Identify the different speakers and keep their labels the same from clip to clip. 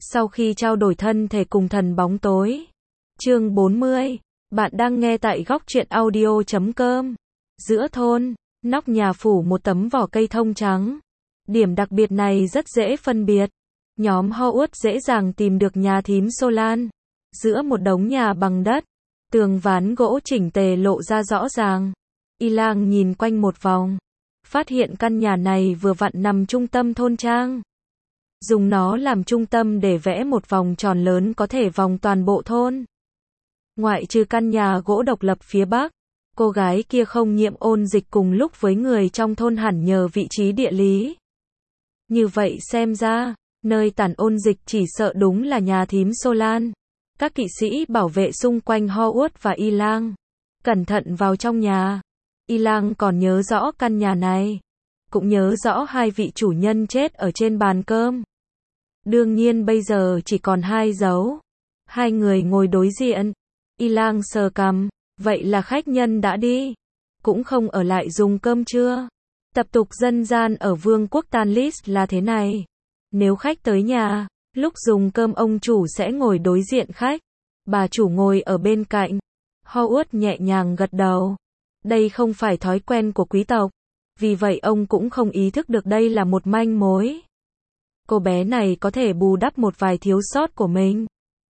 Speaker 1: Sau khi trao đổi thân thể cùng thần bóng tối. Chương 40. Bạn đang nghe tại góc truyện audio.com. Giữa thôn, nóc nhà phủ một tấm vỏ cây thông trắng. Điểm đặc biệt này rất dễ phân biệt. Nhóm Howard dễ dàng tìm được nhà thím Solan. Giữa một đống nhà bằng đất, tường ván gỗ chỉnh tề lộ ra rõ ràng. Y Lang nhìn quanh một vòng, phát hiện căn nhà này vừa vặn nằm trung tâm thôn trang. Dùng nó làm trung tâm để vẽ một vòng tròn lớn có thể vòng toàn bộ thôn. Ngoại trừ căn nhà gỗ độc lập phía bắc, cô gái kia không nhiễm ôn dịch cùng lúc với người trong thôn hẳn nhờ vị trí địa lý. Như vậy xem ra, nơi tản ôn dịch chỉ sợ đúng là nhà thím Solan. Các kỵ sĩ bảo vệ xung quanh Howard và Y Lang cẩn thận vào trong nhà. Y Lang còn nhớ rõ căn nhà này, cũng nhớ rõ hai vị chủ nhân chết ở trên bàn cơm. Đương nhiên bây giờ chỉ còn hai dấu. Hai người ngồi đối diện. Y Lang sờ cằm, vậy là khách nhân đã đi, cũng không ở lại dùng cơm trưa. Tập tục dân gian ở vương quốc Tanlis là thế này. Nếu khách tới nhà, lúc dùng cơm ông chủ sẽ ngồi đối diện khách, bà chủ ngồi ở bên cạnh. Howard nhẹ nhàng gật đầu. Đây không phải thói quen của quý tộc, vì vậy ông cũng không ý thức được đây là một manh mối. Cô bé này có thể bù đắp một vài thiếu sót của mình.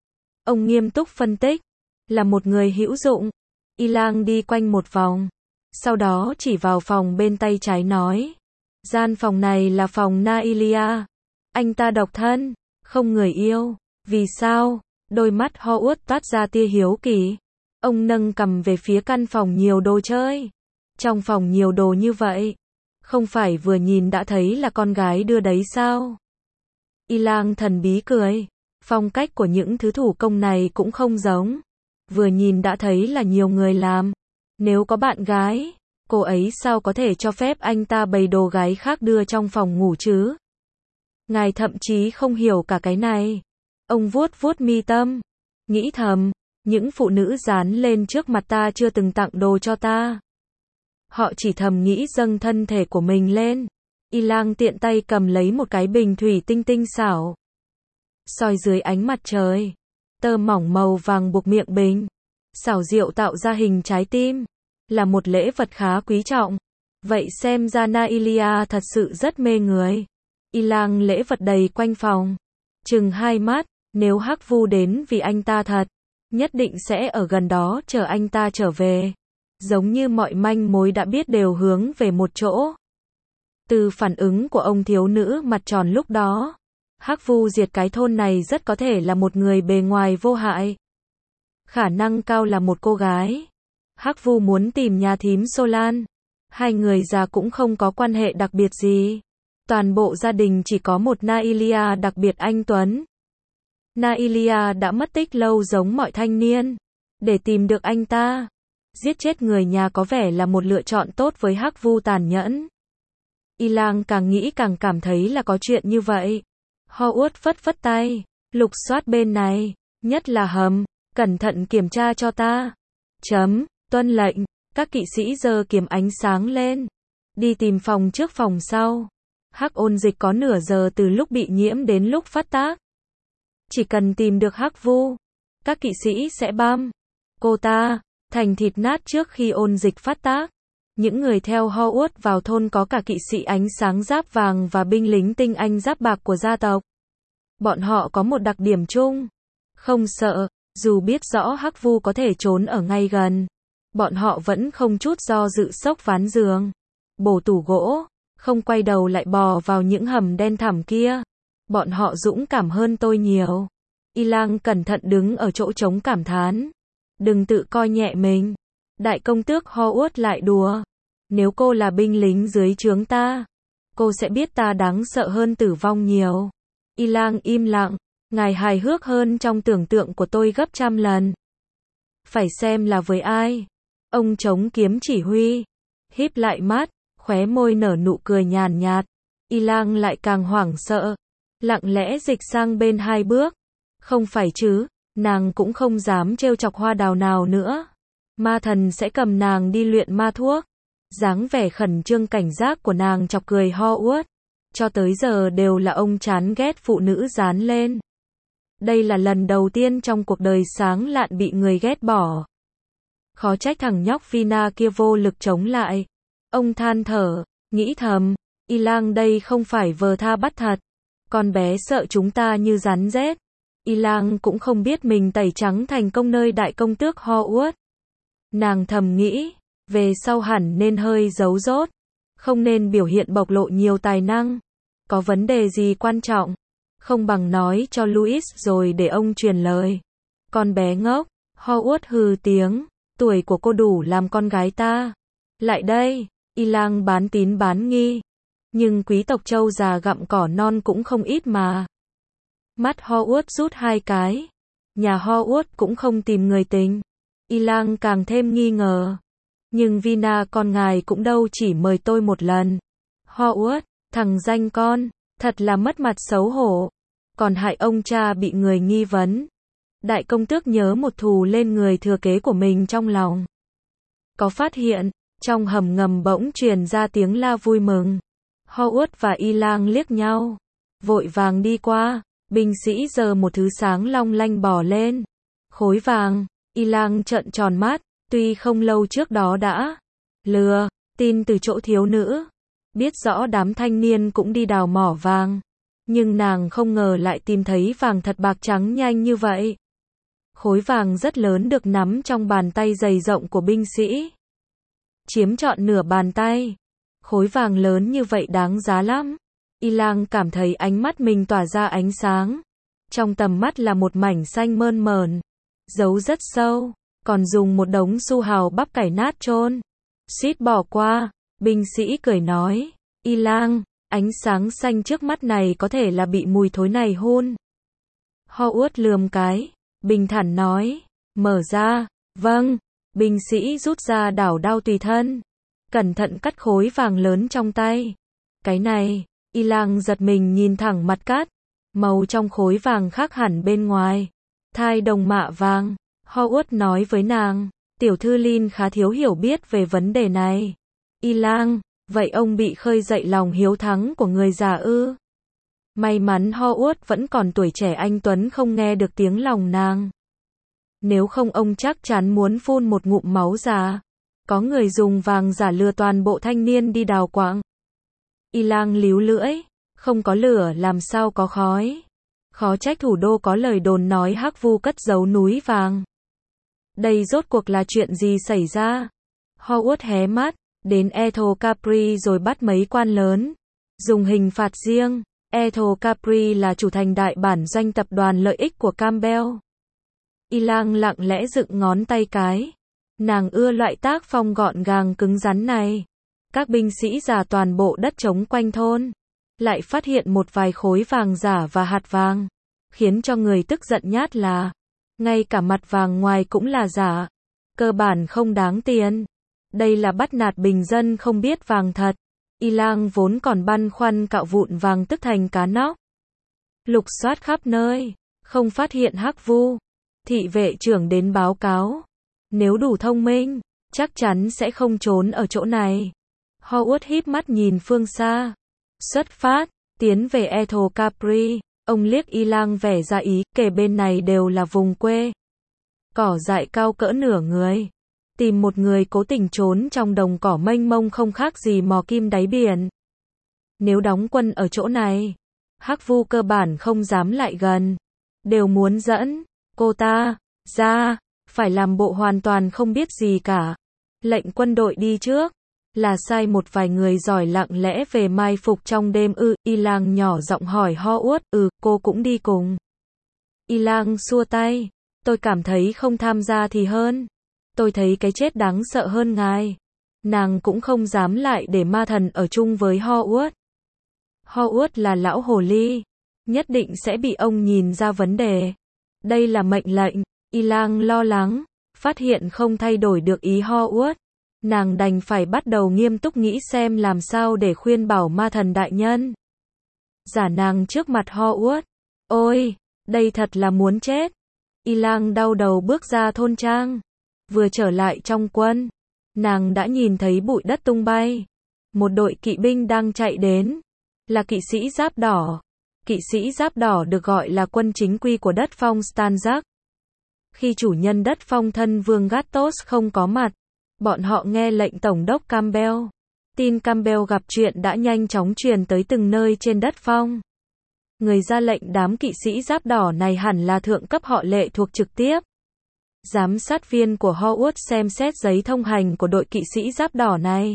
Speaker 1: Ông nghiêm túc phân tích, là một người hữu dụng. Y Lang đi quanh một vòng, sau đó chỉ vào phòng bên tay trái nói. Gian phòng này là phòng Nailia. Anh ta độc thân, không người yêu. Vì sao? Đôi mắt Howard toát ra tia hiếu kỳ. Ông nâng cằm về phía căn phòng nhiều đồ chơi. Trong phòng nhiều đồ như vậy, không phải vừa nhìn đã thấy là con gái đưa đấy sao? Y Lang thần bí cười. Phong cách của những thứ thủ công này cũng không giống. Vừa nhìn đã thấy là nhiều người làm. Nếu có bạn gái, cô ấy sao có thể cho phép anh ta bày đồ gái khác đưa trong phòng ngủ chứ? Ngài thậm chí không hiểu cả cái này. Ông vuốt vuốt mi tâm, nghĩ thầm, những phụ nữ dán lên trước mặt ta chưa từng tặng đồ cho ta. Họ chỉ thầm nghĩ dâng thân thể của mình lên. Y Lang tiện tay cầm lấy một cái bình thủy tinh tinh xảo. Soi dưới ánh mặt trời, tơ mỏng màu vàng buộc miệng bình, xảo diệu tạo ra hình trái tim, là một lễ vật khá quý trọng. Vậy xem ra Nailia thật sự rất mê người. Y Lang lễ vật đầy quanh phòng, chừng hai mắt, nếu Hắc Vu đến vì anh ta thật, nhất định sẽ ở gần đó chờ anh ta trở về. Giống như mọi manh mối đã biết đều hướng về một chỗ. Từ phản ứng của ông thiếu nữ mặt tròn lúc đó, Hắc Vu diệt cái thôn này rất có thể là một người bề ngoài vô hại. Khả năng cao là một cô gái. Hắc Vu muốn tìm nhà thím Solan. Hai người già cũng không có quan hệ đặc biệt gì. Toàn bộ gia đình chỉ có một Nailia đặc biệt anh tuấn. Nailia đã mất tích lâu giống mọi thanh niên. Để tìm được anh ta, giết chết người nhà có vẻ là một lựa chọn tốt với Hắc Vu tàn nhẫn. Y Lang càng nghĩ càng cảm thấy là có chuyện như vậy. Howard phất phất tay, lục soát bên này, nhất là hầm, cẩn thận kiểm tra cho ta. Tuân lệnh. Các kỵ sĩ giơ kiếm ánh sáng lên, đi tìm phòng trước phòng sau. Hắc ôn dịch có nửa giờ từ lúc bị nhiễm đến lúc phát tác. Chỉ cần tìm được Hắc Vu, các kỵ sĩ sẽ băm cô ta thành thịt nát trước khi ôn dịch phát tác. Những người theo Howard vào thôn có cả kỵ sĩ ánh sáng giáp vàng và binh lính tinh anh giáp bạc của gia tộc. Bọn họ có một đặc điểm chung, không sợ, dù biết rõ Hắc Vu có thể trốn ở ngay gần. Bọn họ vẫn không chút do dự xốc ván giường, bổ tủ gỗ, không quay đầu lại bò vào những hầm đen thẳm kia. Bọn họ dũng cảm hơn tôi nhiều. Y Lang cẩn thận đứng ở chỗ trống cảm thán. Đừng tự coi nhẹ mình. Đại công tước Howard lại đùa. Nếu cô là binh lính dưới trướng ta, cô sẽ biết ta đáng sợ hơn tử vong nhiều. Y Lang im lặng. Ngài hài hước hơn trong tưởng tượng của tôi gấp trăm lần. Phải xem là với ai. Ông chống kiếm chỉ huy, híp lại mắt, khóe môi nở nụ cười nhàn nhạt. Y Lang lại càng hoảng sợ, lặng lẽ dịch sang bên hai bước. Không phải chứ, nàng cũng không dám trêu chọc hoa đào nào nữa. Ma thần sẽ cầm nàng đi luyện ma thuốc. Dáng vẻ khẩn trương cảnh giác của nàng chọc cười Howard. Cho tới giờ đều là ông chán ghét phụ nữ dán lên Đây là lần đầu tiên trong cuộc đời sáng lạn bị người ghét bỏ. Khó trách thằng nhóc Vina kia vô lực chống lại. Ông than thở, nghĩ thầm, Y Lang đây không phải vờ tha bắt thật. Con bé sợ chúng ta như rắn rết. Y Lang cũng không biết mình tẩy trắng thành công nơi đại công tước Hogwarts. Nàng thầm nghĩ, về sau hẳn nên hơi giấu dốt. Không nên biểu hiện bộc lộ nhiều tài năng. Có vấn đề gì quan trọng, không bằng nói cho Louis rồi để ông truyền lời. Con bé ngốc, Hogwarts hừ tiếng, tuổi của cô đủ làm con gái ta. Lại đây, Y Lang bán tín bán nghi. Nhưng quý tộc châu già gặm cỏ non cũng không ít mà. Mắt Hogwarts rút hai cái. Nhà Hogwarts cũng không tìm người tình. Y Lang càng thêm nghi ngờ. Nhưng Vina con ngài cũng đâu chỉ mời tôi một lần. Hogwarts, thằng danh con, thật là mất mặt xấu hổ. Còn hại ông cha bị người nghi vấn. Đại công tước nhớ một thù lên người thừa kế của mình trong lòng. Có phát hiện, trong hầm ngầm bỗng truyền ra tiếng la vui mừng. Hogwarts và Y Lang liếc nhau, vội vàng đi qua, binh sĩ giơ một thứ sáng long lanh bỏ lên. Khối vàng, Y Lang trợn tròn mắt, tuy không lâu trước đó đã lừa tin từ chỗ thiếu nữ, biết rõ đám thanh niên cũng đi đào mỏ vàng, nhưng nàng không ngờ lại tìm thấy vàng thật bạc trắng nhanh như vậy. Khối vàng rất lớn được nắm trong bàn tay dày rộng của binh sĩ, chiếm trọn nửa bàn tay. Khối vàng lớn như vậy đáng giá lắm. Y Lang cảm thấy ánh mắt mình tỏa ra ánh sáng. Trong tầm mắt là một mảnh xanh mơn mởn, giấu rất sâu, còn dùng một đống su hào bắp cải nát chôn. Suýt bỏ qua, binh sĩ cười nói, Y Lang, ánh sáng xanh trước mắt này có thể là bị mùi thối này hun. Hogwarts lườm cái, bình thản nói, mở ra, vâng, binh sĩ rút ra đảo đao tùy thân. Cẩn thận cắt khối vàng lớn trong tay. Cái này, Y Lang giật mình nhìn thẳng mặt cắt. Màu trong khối vàng khác hẳn bên ngoài. Thai đồng mạ vàng. Hogwarts nói với nàng, tiểu thư Lin khá thiếu hiểu biết về vấn đề này. Y Lang, vậy ông bị khơi dậy lòng hiếu thắng của người già ư? May mắn Hogwarts vẫn còn tuổi trẻ anh tuấn không nghe được tiếng lòng nàng. Nếu không ông chắc chắn muốn phun một ngụm máu già. Có người dùng vàng giả lừa toàn bộ thanh niên đi đào quạng. Y Lang líu lưỡi, không có lửa làm sao có khói. Khó trách thủ đô có lời đồn nói Hắc Vu cất giấu núi vàng. Đây rốt cuộc là chuyện gì xảy ra? Hogwarts hé mắt, đến Ethel Capri rồi bắt mấy quan lớn. Dùng hình phạt riêng, Ethel Capri là chủ thành đại bản doanh tập đoàn lợi ích của Campbell. Y Lang lặng lẽ dựng ngón tay cái. Nàng ưa loại tác phong gọn gàng cứng rắn này. Các binh sĩ giả toàn bộ đất trống quanh thôn. Lại phát hiện một vài khối vàng giả và hạt vàng. Khiến cho người tức giận nhát là, ngay cả mặt vàng ngoài cũng là giả. Cơ bản không đáng tiền. Đây là bắt nạt bình dân không biết vàng thật. Y Lang vốn còn băn khoăn cạo vụn vàng tức thành cá nóc. Lục soát khắp nơi, không phát hiện Hắc Vu. Thị vệ trưởng đến báo cáo. Nếu đủ thông minh, chắc chắn sẽ không trốn ở chỗ này. Hogwarts híp mắt nhìn phương xa. Xuất phát, tiến về Ethel Capri. Ông liếc Y Lang vẻ ra ý, kể bên này đều là vùng quê. Cỏ dại cao cỡ nửa người. Tìm một người cố tình trốn trong đồng cỏ mênh mông không khác gì mò kim đáy biển. Nếu đóng quân ở chỗ này, Hắc Vu cơ bản không dám lại gần. Đều muốn dẫn cô ta ra, phải làm bộ hoàn toàn không biết gì cả. Lệnh quân đội đi trước, là sai một vài người giỏi lặng lẽ về mai phục trong đêm ư? Y Lang nhỏ giọng hỏi Hogwarts, cô cũng đi cùng. Y Lang xua tay, tôi cảm thấy không tham gia thì hơn. Tôi thấy cái chết đáng sợ hơn ngài. Nàng cũng không dám lại để ma thần ở chung với Hogwarts. Hogwarts là lão hồ ly, nhất định sẽ bị ông nhìn ra vấn đề. Đây là mệnh lệnh. Y Lang lo lắng, phát hiện không thay đổi được ý Hogwarts. Nàng đành phải bắt đầu nghiêm túc nghĩ xem làm sao để khuyên bảo ma thần đại nhân. Giả nàng trước mặt Hogwarts. Ôi, đây thật là muốn chết. Y Lang đau đầu bước ra thôn trang. Vừa trở lại trong quân, nàng đã nhìn thấy bụi đất tung bay. Một đội kỵ binh đang chạy đến. Là kỵ sĩ giáp đỏ. Kỵ sĩ giáp đỏ được gọi là quân chính quy của đất phong Stanzak. Khi chủ nhân đất phong thân vương Gatos không có mặt, bọn họ nghe lệnh Tổng đốc Campbell. Tin Campbell gặp chuyện đã nhanh chóng truyền tới từng nơi trên đất phong. Người ra lệnh đám kỵ sĩ giáp đỏ này hẳn là thượng cấp họ Lệ thuộc trực tiếp. Giám sát viên của Howard xem xét giấy thông hành của đội kỵ sĩ giáp đỏ này.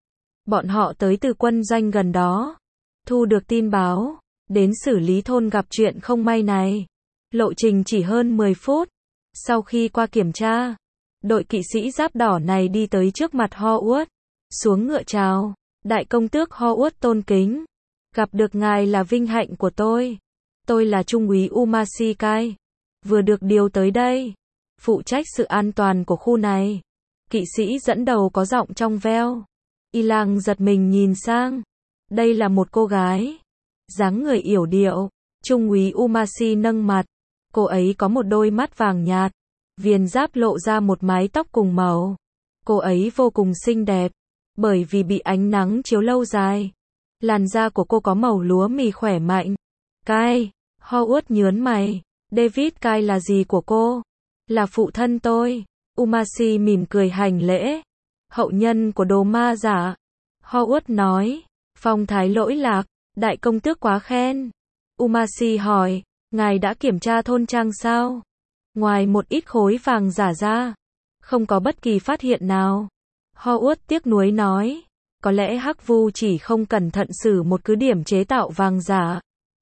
Speaker 1: Bọn họ tới từ quân doanh gần đó, thu được tin báo, đến xử lý thôn gặp chuyện không may này. Lộ trình chỉ hơn 10 phút. Sau khi qua kiểm tra, đội kỵ sĩ giáp đỏ này đi tới trước mặt Howard, xuống ngựa chào. Đại công tước Howard tôn kính. Gặp được ngài là vinh hạnh của tôi. Tôi là Trung úy Umasi Kai. Vừa được điều tới đây, phụ trách sự an toàn của khu này. Kỵ sĩ dẫn đầu có giọng trong veo. Ilang giật mình nhìn sang. Đây là một cô gái. Dáng người yểu điệu. Trung úy Umasi nâng mặt. Cô ấy có một đôi mắt vàng nhạt. Viền giáp lộ ra một mái tóc cùng màu. Cô ấy vô cùng xinh đẹp. Bởi vì bị ánh nắng chiếu lâu dài. Làn da của cô có màu lúa mì khỏe mạnh. Kai. Howard nhớn mày. David Kai là gì của cô? Là phụ thân tôi. Umasi mỉm cười hành lễ. Hậu nhân của đồ ma giả. Howard nói. Phong thái lỗi lạc. Đại công tước quá khen. Umasi hỏi. Ngài đã kiểm tra thôn trang sao? Ngoài một ít khối vàng giả ra, không có bất kỳ phát hiện nào. Howard tiếc nuối nói. Có lẽ Hắc Vu chỉ không cẩn thận xử một cứ điểm chế tạo vàng giả.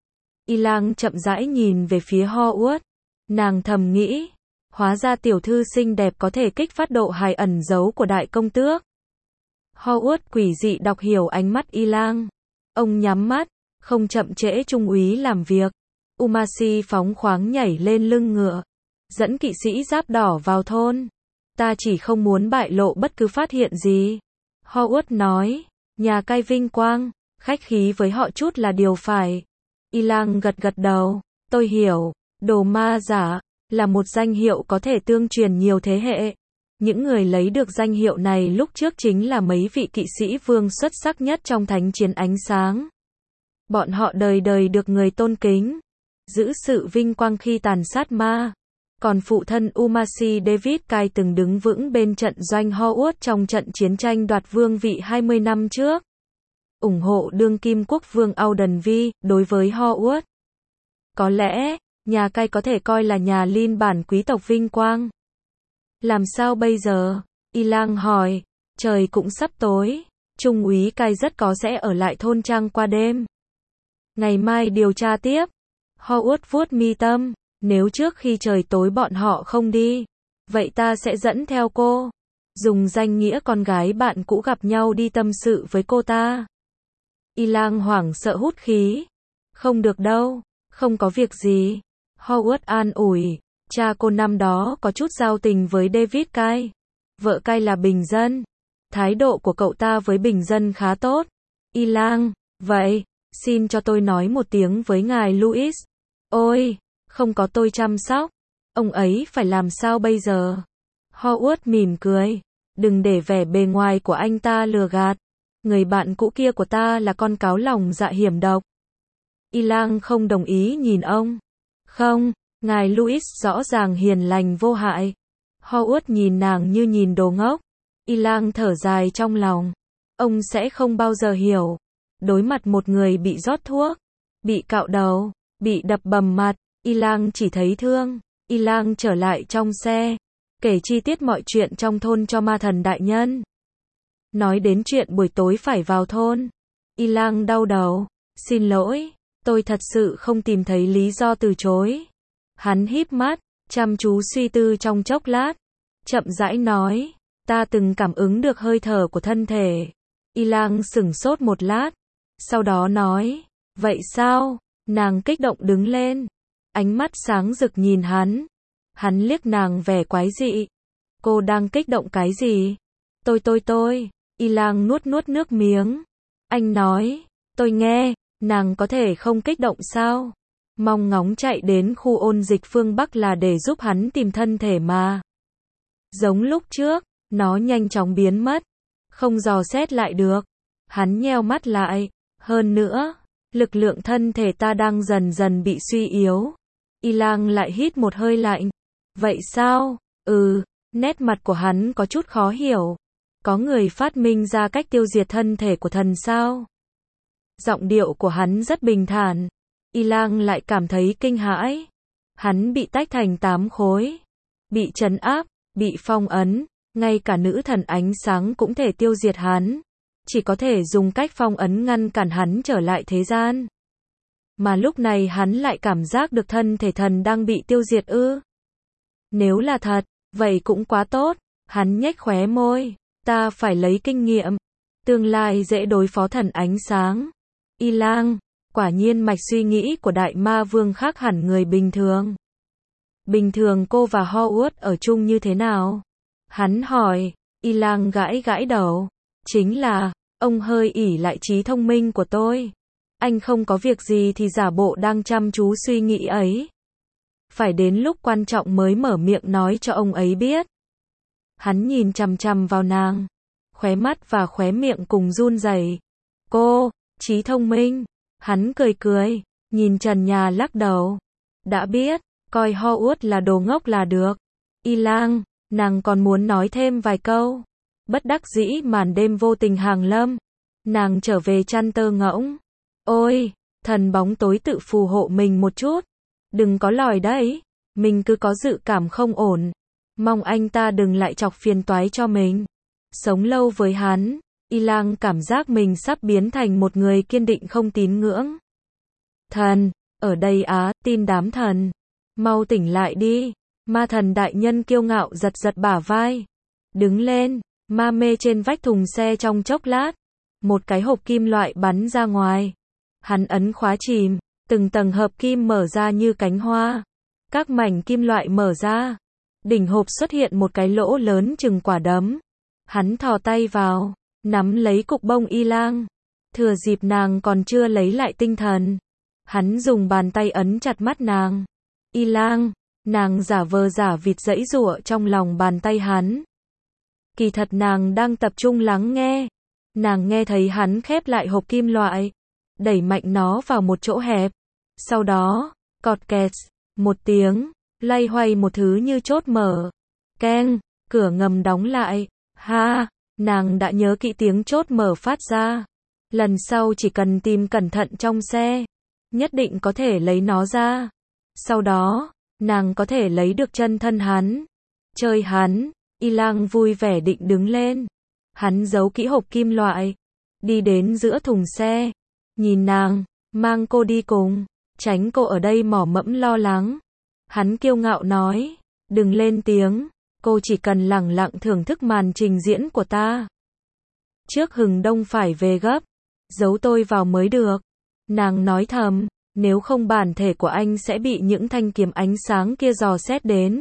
Speaker 1: Ilang chậm rãi nhìn về phía Howard. Nàng thầm nghĩ. Hóa ra tiểu thư xinh đẹp có thể kích phát độ hài ẩn giấu của đại công tước. Howard quỷ dị đọc hiểu ánh mắt Ilang. Ông nhắm mắt, không chậm trễ trung úy làm việc. Umasi phóng khoáng nhảy lên lưng ngựa, dẫn kỵ sĩ giáp đỏ vào thôn. Ta chỉ không muốn bại lộ bất cứ phát hiện gì. Howard nói, nhà cai vinh quang, khách khí với họ chút là điều phải. Ilang gật gật đầu, tôi hiểu, đồ ma giả, là một danh hiệu có thể tương truyền nhiều thế hệ. Những người lấy được danh hiệu này lúc trước chính là mấy vị kỵ sĩ vương xuất sắc nhất trong thánh chiến ánh sáng. Bọn họ đời đời được người tôn kính, giữ sự vinh quang khi tàn sát ma. Còn phụ thân Umasi David Kai từng đứng vững bên trận doanh Howard trong trận chiến tranh đoạt vương vị 20 năm trước. Ủng hộ đương kim quốc vương Auden Vi, đối với Howard. Có lẽ, nhà Kai có thể coi là nhà liên bản quý tộc vinh quang. Làm sao bây giờ? Ilang hỏi, trời cũng sắp tối. Trung úy Kai rất có sẽ ở lại thôn trang qua đêm. Ngày mai điều tra tiếp. Howard vuốt mi tâm. Nếu trước khi trời tối bọn họ không đi, vậy ta sẽ dẫn theo cô. Dùng danh nghĩa con gái bạn cũ gặp nhau đi tâm sự với cô ta. Ilang hoảng sợ hút khí. Không được đâu, không có việc gì. Howard an ủi, cha cô năm đó có chút giao tình với David Kai. Vợ Kai là bình dân. Thái độ của cậu ta với bình dân khá tốt. Ilang, vậy, xin cho tôi nói một tiếng với ngài Louis. Ôi, không có tôi chăm sóc, ông ấy phải làm sao bây giờ? Howard mỉm cười, đừng để vẻ bề ngoài của anh ta lừa gạt. Người bạn cũ kia của ta là con cáo lòng dạ hiểm độc. Ilang không đồng ý nhìn ông. Không, ngài Louis rõ ràng hiền lành vô hại. Howard nhìn nàng như nhìn đồ ngốc. Ilang thở dài trong lòng. Ông sẽ không bao giờ hiểu. Đối mặt một người bị rót thuốc, bị cạo đầu, bị đập bầm mặt, Ilang chỉ thấy thương. Ilang trở lại trong xe, kể chi tiết mọi chuyện trong thôn cho ma thần đại nhân. Nói đến chuyện buổi tối phải vào thôn. Ilang đau đầu. Xin lỗi, tôi thật sự không tìm thấy lý do từ chối. Hắn híp mắt, chăm chú suy tư trong chốc lát. Chậm rãi nói, ta từng cảm ứng được hơi thở của thân thể. Ilang sửng sốt một lát. Sau đó nói, vậy sao? Nàng kích động đứng lên. Ánh mắt sáng rực nhìn hắn. Hắn liếc nàng vẻ quái dị. Cô đang kích động cái gì? Tôi. Ilang nuốt nước miếng. Anh nói, tôi nghe, nàng có thể không kích động sao? Mong ngóng chạy đến khu ôn dịch phương Bắc là để giúp hắn tìm thân thể mà. Giống lúc trước, nó nhanh chóng biến mất. Không dò xét lại được. Hắn nheo mắt lại. Hơn nữa, Lực lượng thân thể ta đang dần dần bị suy yếu. Y Lang lại hít một hơi lạnh. Vậy sao? Nét mặt của hắn có chút khó hiểu. Có người phát minh ra cách tiêu diệt thân thể của thần sao? Giọng điệu của hắn rất bình thản. Y Lang lại cảm thấy kinh hãi. Hắn bị tách thành 8 khối. Bị trấn áp, bị phong ấn. Ngay cả nữ thần ánh sáng cũng thể tiêu diệt hắn. Chỉ có thể dùng cách phong ấn ngăn cản hắn trở lại thế gian. Mà lúc này hắn lại cảm giác được thân thể thần đang bị tiêu diệt ư? Nếu là thật, vậy cũng quá tốt. Hắn nhếch khóe môi. Ta phải lấy kinh nghiệm. Tương lai dễ đối phó thần ánh sáng. Y Lang, quả nhiên mạch suy nghĩ của Đại Ma Vương khác hẳn người bình thường. Bình thường cô và Howard ở chung như thế nào? Hắn hỏi. Y Lang gãi gãi đầu. Chính là, ông hơi ỷ lại trí thông minh của tôi. Anh không có việc gì thì giả bộ đang chăm chú suy nghĩ ấy. Phải đến lúc quan trọng mới mở miệng nói cho ông ấy biết. Hắn nhìn chằm chằm vào nàng. Khóe mắt và khóe miệng cùng run rẩy. Cô, trí thông minh. Hắn cười cười, nhìn trần nhà lắc đầu. Đã biết, coi Howard là đồ ngốc là được. Y Lang, nàng còn muốn nói thêm vài câu. Bất đắc dĩ màn đêm vô tình hàng lâm. Nàng trở về chăn tơ ngỗng. Ôi, thần bóng tối tự phù hộ mình một chút. Đừng có lòi đấy. Mình cứ có dự cảm không ổn. Mong anh ta đừng lại chọc phiền toái cho mình. Sống lâu với hắn, Y Lang cảm giác mình sắp biến thành một người kiên định không tín ngưỡng. Thần, ở đây á, tin đám thần. Mau tỉnh lại đi. Ma thần đại nhân kiêu ngạo giật giật bả vai. Đứng lên, ma mê trên vách thùng xe trong chốc lát. Một cái hộp kim loại bắn ra ngoài. Hắn ấn khóa chìm, từng tầng hợp kim mở ra như cánh hoa. Các mảnh kim loại mở ra. Đỉnh hộp xuất hiện một cái lỗ lớn chừng quả đấm. Hắn thò tay vào, nắm lấy cục bông Y Lang. Thừa dịp nàng còn chưa lấy lại tinh thần. Hắn dùng bàn tay ấn chặt mắt nàng. Y Lang, nàng giả vờ giả vịt giãy giụa trong lòng bàn tay hắn. Kỳ thật nàng đang tập trung lắng nghe. Nàng nghe thấy hắn khép lại hộp kim loại, đẩy mạnh nó vào một chỗ hẹp. Sau đó, cọt kẹt, một tiếng, lay hoay một thứ như chốt mở. Keng, cửa ngầm đóng lại. Ha, nàng đã nhớ kỹ tiếng chốt mở phát ra. Lần sau chỉ cần tìm cẩn thận trong xe, nhất định có thể lấy nó ra. Sau đó, nàng có thể lấy được chân thân hắn. Chơi hắn. Y Lang vui vẻ định đứng lên. Hắn giấu kỹ hộp kim loại, đi đến giữa thùng xe, nhìn nàng, mang cô đi cùng, tránh cô ở đây mỏ mẫm lo lắng. Hắn kiêu ngạo nói, đừng lên tiếng, cô chỉ cần lẳng lặng thưởng thức màn trình diễn của ta. Trước hừng đông phải về gấp, giấu tôi vào mới được. Nàng nói thầm, nếu không bản thể của anh sẽ bị những thanh kiếm ánh sáng kia dò xét đến.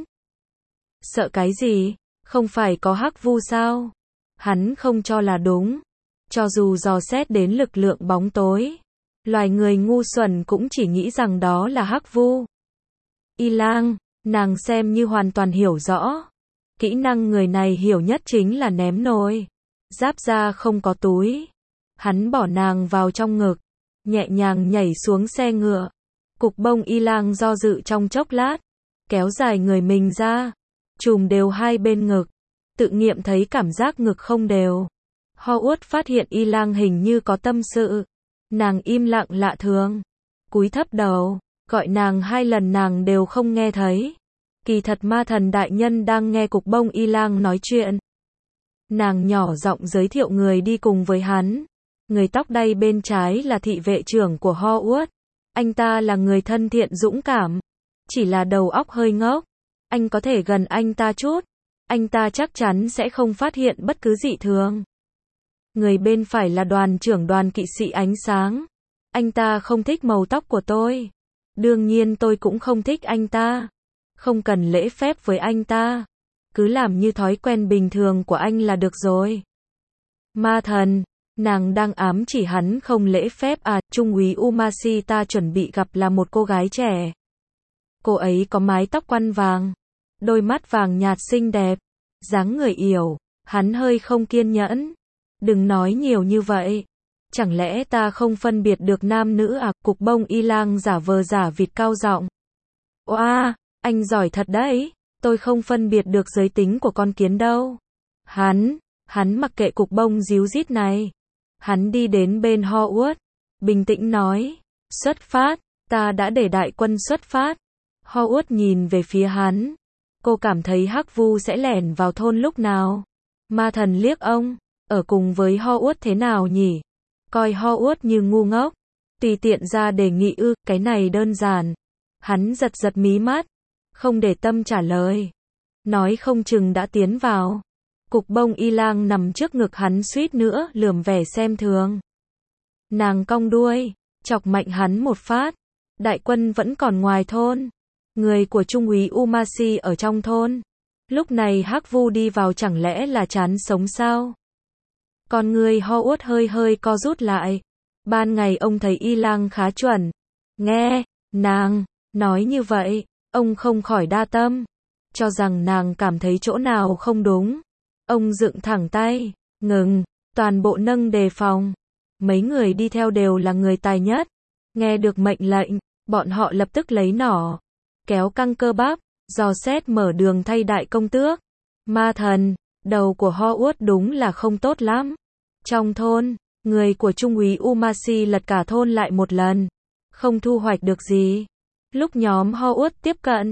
Speaker 1: Sợ cái gì? Không phải có hắc vu sao? Hắn không cho là đúng. Cho dù dò xét đến lực lượng bóng tối, loài người ngu xuẩn cũng chỉ nghĩ rằng đó là hắc vu. Y Lang, nàng xem như hoàn toàn hiểu rõ. Kỹ năng người này hiểu nhất chính là ném nồi. Giáp da không có túi. Hắn bỏ nàng vào trong ngực, nhẹ nhàng nhảy xuống xe ngựa. Cục bông Y Lang do dự trong chốc lát, kéo dài người mình ra, chùm đều hai bên ngực. Tự nghiệm thấy cảm giác ngực không đều. Howard phát hiện Y Lang hình như có tâm sự. Nàng im lặng lạ thường, cúi thấp đầu, gọi nàng 2 lần nàng đều không nghe thấy. Kỳ thật ma thần đại nhân đang nghe cục bông Y Lang nói chuyện. Nàng nhỏ giọng giới thiệu người đi cùng với hắn. Người tóc đay bên trái là thị vệ trưởng của Howard. Anh ta là người thân thiện dũng cảm, chỉ là đầu óc hơi ngốc. Anh có thể gần anh ta chút, anh ta chắc chắn sẽ không phát hiện bất cứ dị thường. Người bên phải là đoàn trưởng đoàn kỵ sĩ ánh sáng. Anh ta không thích màu tóc của tôi. Đương nhiên tôi cũng không thích anh ta. Không cần lễ phép với anh ta. Cứ làm như thói quen bình thường của anh là được rồi. Ma thần, nàng đang ám chỉ hắn không lễ phép à? Trung úy Umashita chuẩn bị gặp là một cô gái trẻ. Cô ấy có mái tóc quăn vàng, đôi mắt vàng nhạt xinh đẹp, dáng người yểu. Hắn hơi không kiên nhẫn. Đừng nói nhiều như vậy. Chẳng lẽ ta không phân biệt được nam nữ à? Cục bông y lang giả vờ giả vịt cao giọng. Oa, anh giỏi thật đấy, tôi không phân biệt được giới tính của con kiến đâu. Hắn mặc kệ cục bông díu dít này. Hắn đi đến bên Hogwarts, bình tĩnh nói, xuất phát, ta đã để đại quân xuất phát. Hogwarts nhìn về phía hắn. Cô cảm thấy Hắc Vu sẽ lẻn vào thôn lúc nào? Ma thần liếc ông, ở cùng với Hogwarts thế nào nhỉ? Coi Hogwarts như ngu ngốc. Tùy tiện ra đề nghị ư, cái này đơn giản. Hắn giật giật mí mắt, không để tâm trả lời. Nói không chừng đã tiến vào. Cục bông y lang nằm trước ngực hắn suýt nữa lườm vẻ xem thường. Nàng cong đuôi, chọc mạnh hắn một phát. Đại quân vẫn còn ngoài thôn. Người của Trung úy Umasi ở trong thôn. Lúc này Hắc Vu đi vào chẳng lẽ là chán sống sao? Con người Hogwarts hơi hơi co rút lại. Ban ngày ông thấy y lang khá chuẩn. Nghe, nàng nói như vậy, ông không khỏi đa tâm. Cho rằng nàng cảm thấy chỗ nào không đúng. Ông dựng thẳng tay, ngừng, toàn bộ nâng đề phòng. Mấy người đi theo đều là người tài nhất. Nghe được mệnh lệnh, bọn họ lập tức lấy nỏ, kéo căng cơ bắp, dò xét mở đường thay đại công tước. Ma thần, đầu của Hogwarts đúng là không tốt lắm. Trong thôn, người của Trung úy Umasi lật cả thôn lại một lần. Không thu hoạch được gì. Lúc nhóm Hogwarts tiếp cận,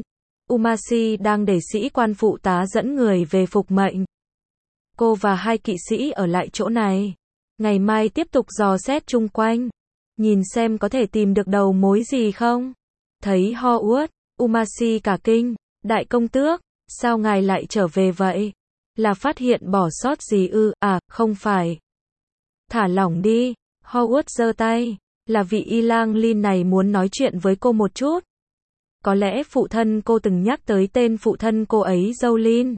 Speaker 1: Umasi đang để sĩ quan phụ tá dẫn người về phục mệnh. Cô và hai kỵ sĩ ở lại chỗ này. Ngày mai tiếp tục dò xét chung quanh. Nhìn xem có thể tìm được đầu mối gì không. Thấy Hogwarts, Umasi cả kinh. Đại công tước, sao ngài lại trở về vậy? Là phát hiện bỏ sót gì ư? À, không phải. Thả lỏng đi. Hogwarts giơ tay. Là vị y lang Lin này muốn nói chuyện với cô một chút. Có lẽ phụ thân cô từng nhắc tới tên phụ thân cô ấy Jolin.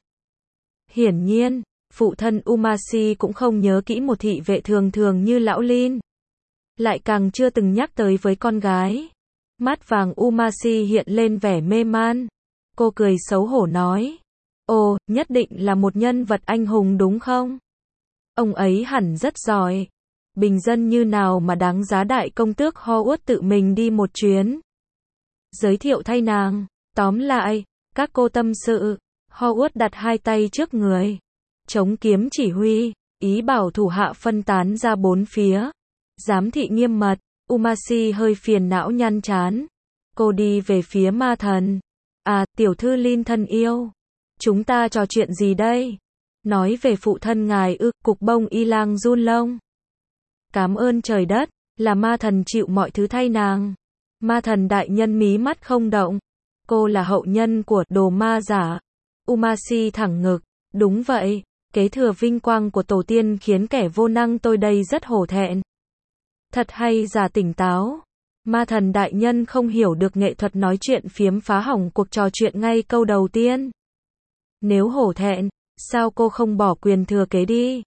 Speaker 1: Hiển nhiên, phụ thân Umasi cũng không nhớ kỹ một thị vệ thường thường như lão Lin. Lại càng chưa từng nhắc tới với con gái. Mắt vàng Umasi hiện lên vẻ mê man. Cô cười xấu hổ nói. Ồ, nhất định là một nhân vật anh hùng đúng không? Ông ấy hẳn rất giỏi. Bình dân như nào mà đáng giá đại công tước Hogwarts tự mình đi một chuyến. Giới thiệu thay nàng. Tóm lại, các cô tâm sự. Hogwarts đặt hai tay trước người. Chống kiếm chỉ huy, ý bảo thủ hạ phân tán ra bốn phía. Giám thị nghiêm mật. Umasi hơi phiền não nhăn chán. Cô đi về phía ma thần. À, tiểu thư Lin thân yêu. Chúng ta trò chuyện gì đây? Nói về phụ thân ngài ư? Cục bông y lang run lông. Cảm ơn trời đất, là ma thần chịu mọi thứ thay nàng. Ma thần đại nhân mí mắt không động. Cô là hậu nhân của đồ ma giả. Umasi thẳng ngực. Đúng vậy, kế thừa vinh quang của tổ tiên khiến kẻ vô năng tôi đây rất hổ thẹn. Thật hay giả tỉnh táo. Ma thần đại nhân không hiểu được nghệ thuật nói chuyện phiếm phá hỏng cuộc trò chuyện ngay câu đầu tiên. Nếu hổ thẹn, sao cô không bỏ quyền thừa kế đi?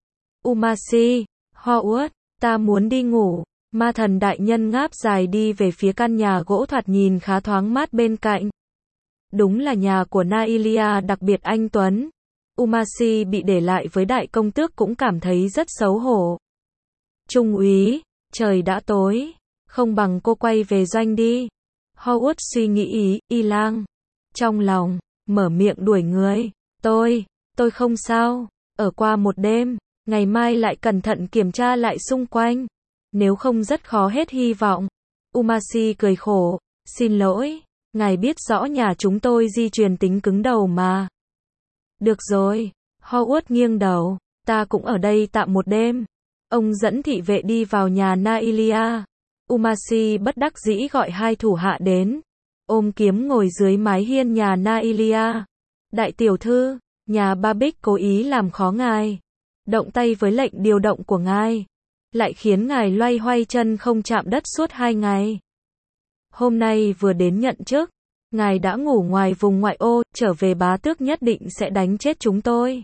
Speaker 1: Umasi, Hogwarts, ta muốn đi ngủ. Ma thần đại nhân ngáp dài đi về phía căn nhà gỗ thoạt nhìn khá thoáng mát bên cạnh. Đúng là nhà của Nailia đặc biệt anh tuấn. Umasi bị để lại với đại công tước cũng cảm thấy rất xấu hổ. Trung úy, trời đã tối, không bằng cô quay về doanh đi. Hogwarts suy nghĩ y lang. Trong lòng, mở miệng đuổi người. Tôi không sao, ở qua một đêm, ngày mai lại cẩn thận kiểm tra lại xung quanh. Nếu không rất khó hết hy vọng. Umasi cười khổ, xin lỗi, ngài biết rõ nhà chúng tôi di truyền tính cứng đầu mà. Được rồi, Hogwarts nghiêng đầu, ta cũng ở đây tạm một đêm. Ông dẫn thị vệ đi vào nhà Nailia. Umasi bất đắc dĩ gọi hai thủ hạ đến. Ôm kiếm ngồi dưới mái hiên nhà Nailia. Đại tiểu thư, nhà Babic cố ý làm khó ngài. Động tay với lệnh điều động của ngài. Lại khiến ngài loay hoay chân không chạm đất suốt 2 ngày. Hôm nay vừa đến nhận chức. Ngài đã ngủ ngoài vùng ngoại ô, trở về bá tước nhất định sẽ đánh chết chúng tôi.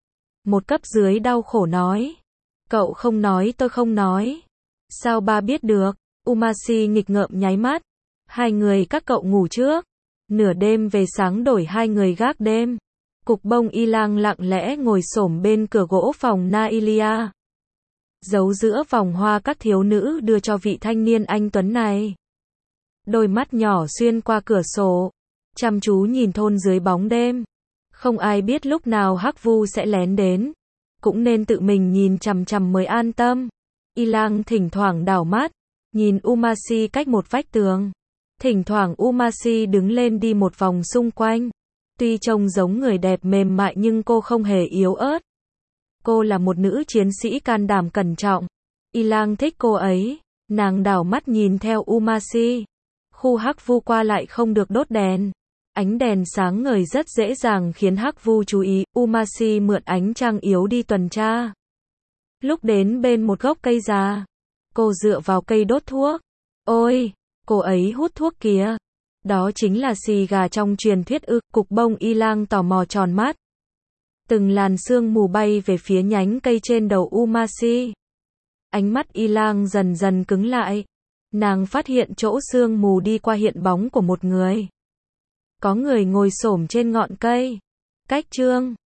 Speaker 1: Một cấp dưới đau khổ nói. Cậu không nói tôi không nói. Sao ba biết được? Umasi nghịch ngợm nháy mắt. Hai người các cậu ngủ trước. Nửa đêm về sáng đổi hai người gác đêm. Cục bông y lang lặng lẽ ngồi xổm bên cửa gỗ phòng Nailia. giấu giữa vòng hoa các thiếu nữ đưa cho vị thanh niên anh tuấn này. Đôi mắt nhỏ xuyên qua cửa sổ, chăm chú nhìn thôn dưới bóng đêm. Không ai biết lúc nào Hắc Vu sẽ lén đến, cũng nên tự mình nhìn chằm chằm mới an tâm. Y Lang thỉnh thoảng đảo mắt, nhìn Umasi cách một vách tường. Thỉnh thoảng Umasi đứng lên đi một vòng xung quanh. Tuy trông giống người đẹp mềm mại nhưng cô không hề yếu ớt. Cô là một nữ chiến sĩ can đảm cẩn trọng. Y Lang thích cô ấy. Nàng đảo mắt nhìn theo Umasi. Khu Hắc Vu qua lại không được đốt đèn. Ánh đèn sáng ngời rất dễ dàng khiến Hắc Vu chú ý. Umasi mượn ánh trăng yếu đi tuần tra. Lúc đến bên một gốc cây già, cô dựa vào cây đốt thuốc. Ôi, cô ấy hút thuốc kìa. Đó chính là xì gà trong truyền thuyết ư? Cục bông Y Lang tò mò tròn mắt. Từng làn sương mù bay về phía nhánh cây trên đầu Umasi. Ánh mắt Y Lang dần dần cứng lại. Nàng phát hiện chỗ sương mù đi qua hiện bóng của một người. Có người ngồi xổm trên ngọn cây. Cách chương